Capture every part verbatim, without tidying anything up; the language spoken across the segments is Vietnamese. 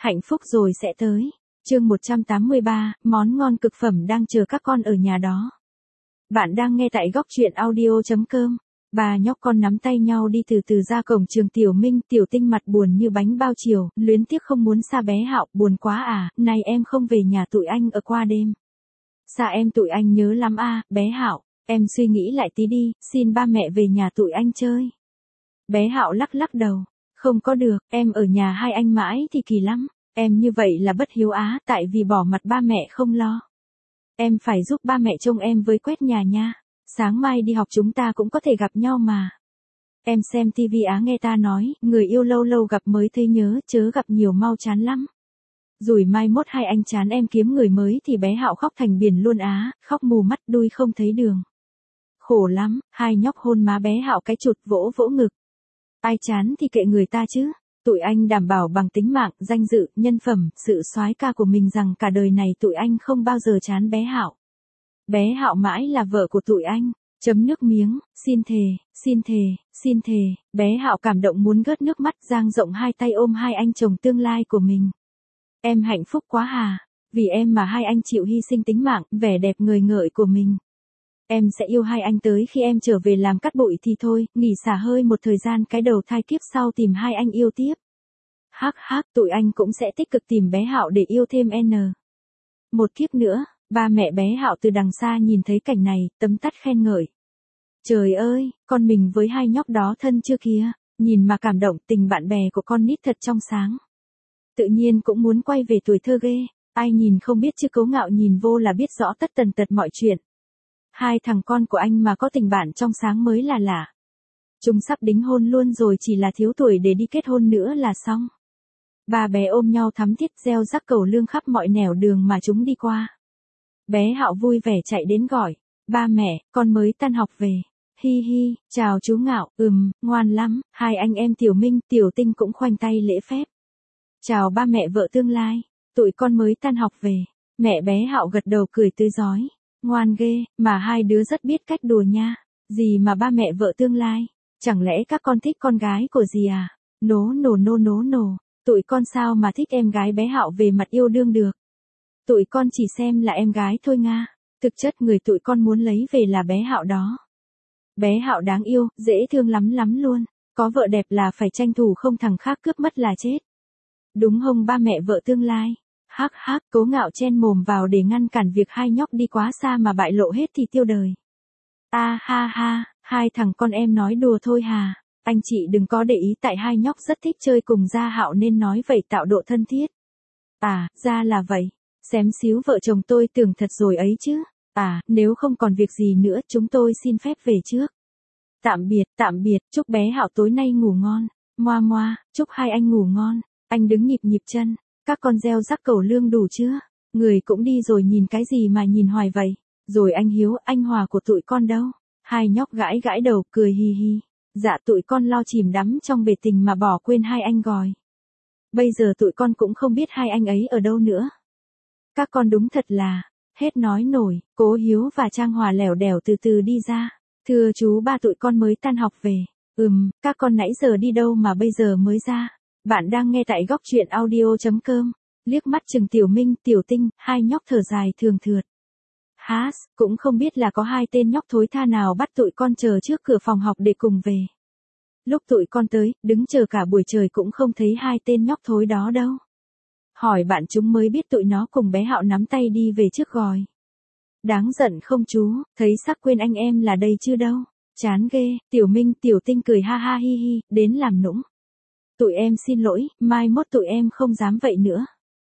Hạnh phúc rồi sẽ tới. Chương một trăm tám mươi ba, món ngon cực phẩm đang chờ các con ở nhà đó. Bạn đang nghe tại góc truyện audio chấm com. Ba nhóc con nắm tay nhau đi từ từ ra cổng trường. Tiểu Minh, Tiểu Tinh mặt buồn như bánh bao chiều, luyến tiếc không muốn xa bé Hạo. Buồn quá à, này em không về nhà tụi anh ở qua đêm. Xa em tụi anh nhớ lắm à, bé Hạo, em suy nghĩ lại tí đi, xin ba mẹ về nhà tụi anh chơi. Bé Hạo lắc lắc đầu, không có được, em ở nhà hai anh mãi thì kỳ lắm. Em như vậy là bất hiếu á, tại vì bỏ mặt ba mẹ không lo. Em phải giúp ba mẹ trông em với quét nhà nha. Sáng mai đi học chúng ta cũng có thể gặp nhau mà. Em xem tivi á, nghe ta nói, người yêu lâu lâu gặp mới thấy nhớ, chớ gặp nhiều mau chán lắm. Rồi mai mốt hai anh chán em kiếm người mới thì bé Hạo khóc thành biển luôn á, khóc mù mắt đuôi không thấy đường. Khổ lắm, hai nhóc hôn má bé Hạo cái chụt, vỗ vỗ ngực. Ai chán thì kệ người ta chứ. Tụi anh đảm bảo bằng tính mạng, danh dự, nhân phẩm, sự soái ca của mình rằng cả đời này tụi anh không bao giờ chán bé Hạo. Bé Hạo mãi là vợ của tụi anh. Chấm nước miếng, xin thề, xin thề, xin thề. Bé Hạo cảm động muốn gớt nước mắt, dang rộng hai tay ôm hai anh chồng tương lai của mình. Em hạnh phúc quá hà, vì em mà hai anh chịu hy sinh tính mạng, vẻ đẹp ngời ngợi của mình. Em sẽ yêu hai anh tới khi em trở về làm cát bụi thì thôi, nghỉ xả hơi một thời gian, cái đầu thai kiếp sau tìm hai anh yêu tiếp. Hắc hắc, tụi anh cũng sẽ tích cực tìm bé Hạo để yêu thêm n. Một kiếp nữa. Ba mẹ bé Hạo từ đằng xa nhìn thấy cảnh này, tấm tắt khen ngợi. Trời ơi, con mình với hai nhóc đó thân chưa kìa, nhìn mà cảm động, tình bạn bè của con nít thật trong sáng. Tự nhiên cũng muốn quay về tuổi thơ ghê, ai nhìn không biết chứ Cấu Ngạo nhìn vô là biết rõ tất tần tật mọi chuyện. Hai thằng con của anh mà có tình bạn trong sáng mới là lạ. Chúng sắp đính hôn luôn rồi, chỉ là thiếu tuổi để đi kết hôn nữa là xong. Ba bé ôm nhau thắm thiết, gieo rắc cầu lương khắp mọi nẻo đường mà chúng đi qua. Bé Hạo vui vẻ chạy đến gọi, ba mẹ, con mới tan học về. Hi hi, chào chú Ngạo, ừm, ngoan lắm. Hai anh em Tiểu Minh, Tiểu Tinh cũng khoanh tay lễ phép. Chào ba mẹ vợ tương lai, tụi con mới tan học về. Mẹ bé Hạo gật đầu cười tươi rói, ngoan ghê, mà hai đứa rất biết cách đùa nha. Gì mà ba mẹ vợ tương lai, chẳng lẽ các con thích con gái của gì à? Nố nổ nô nố nổ, tụi con sao mà thích em gái bé Hạo về mặt yêu đương được. Tụi con chỉ xem là em gái thôi nga, thực chất người tụi con muốn lấy về là bé Hạo đó. Bé Hạo đáng yêu, dễ thương lắm lắm luôn, có vợ đẹp là phải tranh thủ, không thằng khác cướp mất là chết. Đúng không ba mẹ vợ tương lai? Hắc hắc, Cố Ngạo chen mồm vào để ngăn cản việc hai nhóc đi quá xa mà bại lộ hết thì tiêu đời. A à, ha ha, hai thằng con em nói đùa thôi hà, anh chị đừng có để ý, tại hai nhóc rất thích chơi cùng Gia Hạo nên nói vậy tạo độ thân thiết. À, ra là vậy. Xém xíu vợ chồng tôi tưởng thật rồi ấy chứ. À, nếu không còn việc gì nữa chúng tôi xin phép về trước. Tạm biệt, tạm biệt, chúc bé Hạo tối nay ngủ ngon. Moa moa, chúc hai anh ngủ ngon. Anh đứng nhịp nhịp chân. Các con gieo rắc cầu lương đủ chưa? Người cũng đi rồi, nhìn cái gì mà nhìn hoài vậy? Rồi anh Hiếu, anh Hòa của tụi con đâu? Hai nhóc gãi gãi đầu cười hi hi. Dạ tụi con lo chìm đắm trong bể tình mà bỏ quên hai anh gọi. Bây giờ tụi con cũng không biết hai anh ấy ở đâu nữa. Các con đúng thật là, hết nói nổi. Cố Hiếu và Trang Hòa lẻo đẻo từ từ đi ra. Thưa chú ba, tụi con mới tan học về. Ừm, các con nãy giờ đi đâu mà bây giờ mới ra? Bạn đang nghe tại góc truyện audio chấm com. Liếc mắt chừng Tiểu Minh, Tiểu Tinh, hai nhóc thở dài thường thượt. Hás, cũng không biết là có hai tên nhóc thối tha nào bắt tụi con chờ trước cửa phòng học để cùng về. Lúc tụi con tới, đứng chờ cả buổi trời cũng không thấy hai tên nhóc thối đó đâu. Hỏi bạn chúng mới biết tụi nó cùng bé Hạo nắm tay đi về trước gọi. Đáng giận không chú, thấy sắc quên anh em là đây chứ đâu. Chán ghê. Tiểu Minh, Tiểu Tinh cười ha ha hi hi, đến làm nũng. Tụi em xin lỗi, mai mốt tụi em không dám vậy nữa.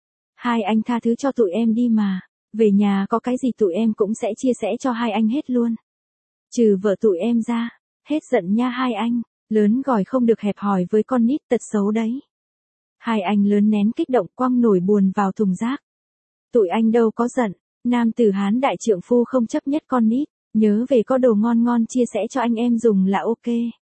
Hai anh tha thứ cho tụi em đi mà. Về nhà có cái gì tụi em cũng sẽ chia sẻ cho hai anh hết luôn. Trừ vợ tụi em ra. Hết giận nha hai anh. Lớn gọi không được hẹp hòi với con nít, tật xấu đấy. Hai anh lớn nén kích động quăng nổi buồn vào thùng rác. Tụi anh đâu có giận. Nam tử Hán đại trượng phu không chấp nhất con nít. Nhớ về có đồ ngon ngon chia sẻ cho anh em dùng là ok.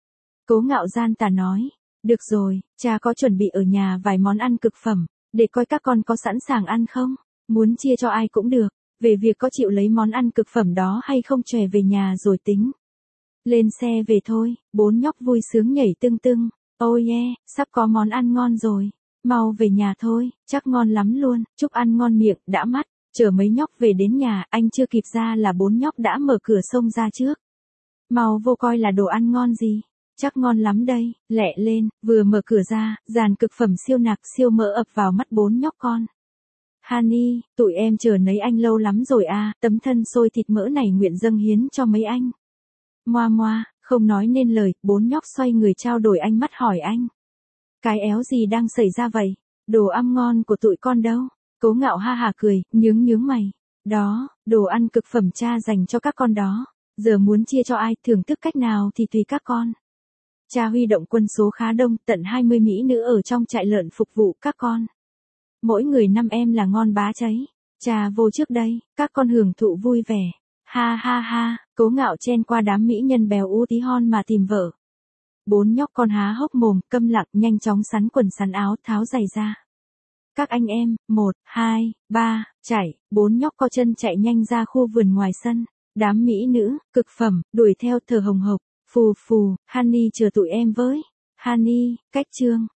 Cố Ngạo gian tà nói. Được rồi, cha có chuẩn bị ở nhà vài món ăn cực phẩm, để coi các con có sẵn sàng ăn không. Muốn chia cho ai cũng được. Về việc có chịu lấy món ăn cực phẩm đó hay không chòe về nhà rồi tính. Lên xe về thôi. Bốn nhóc vui sướng nhảy tưng tưng. Oh yeah, sắp có món ăn ngon rồi. Mau về nhà thôi, chắc ngon lắm luôn, chúc ăn ngon miệng, đã mắt. Chờ mấy nhóc về đến nhà, anh chưa kịp ra là bốn nhóc đã mở cửa xông ra trước. Mau vô coi là đồ ăn ngon gì. Chắc ngon lắm đây, lẹ lên, vừa mở cửa ra, dàn cực phẩm siêu nạc siêu mỡ ập vào mắt bốn nhóc con. Honey, tụi em chờ nấy anh lâu lắm rồi à, tấm thân xôi thịt mỡ này nguyện dâng hiến cho mấy anh. Moa moa, không nói nên lời, bốn nhóc xoay người trao đổi ánh mắt hỏi anh. Cái éo gì đang xảy ra vậy? Đồ ăn ngon của tụi con đâu? Cố Ngạo ha hả cười, nhướng nhướng mày. Đó, đồ ăn cực phẩm cha dành cho các con đó. Giờ muốn chia cho ai, thưởng thức cách nào thì tùy các con. Cha huy động quân số khá đông, tận hai mươi mỹ nữ ở trong trại lợn phục vụ các con. Mỗi người năm em là ngon bá cháy. Cha vô trước đây, các con hưởng thụ vui vẻ. Ha ha ha, Cố Ngạo chen qua đám mỹ nhân bèo ú tí hon mà tìm vợ. Bốn nhóc con há hốc mồm, câm lặng, nhanh chóng sắn quần sắn áo, tháo giày ra. Các anh em, một, hai, ba, chạy, bốn nhóc co chân chạy nhanh ra khu vườn ngoài sân. Đám mỹ nữ, cực phẩm, đuổi theo thở hồng hộc. Phù phù, Honey chờ tụi em với. Honey, cách chương.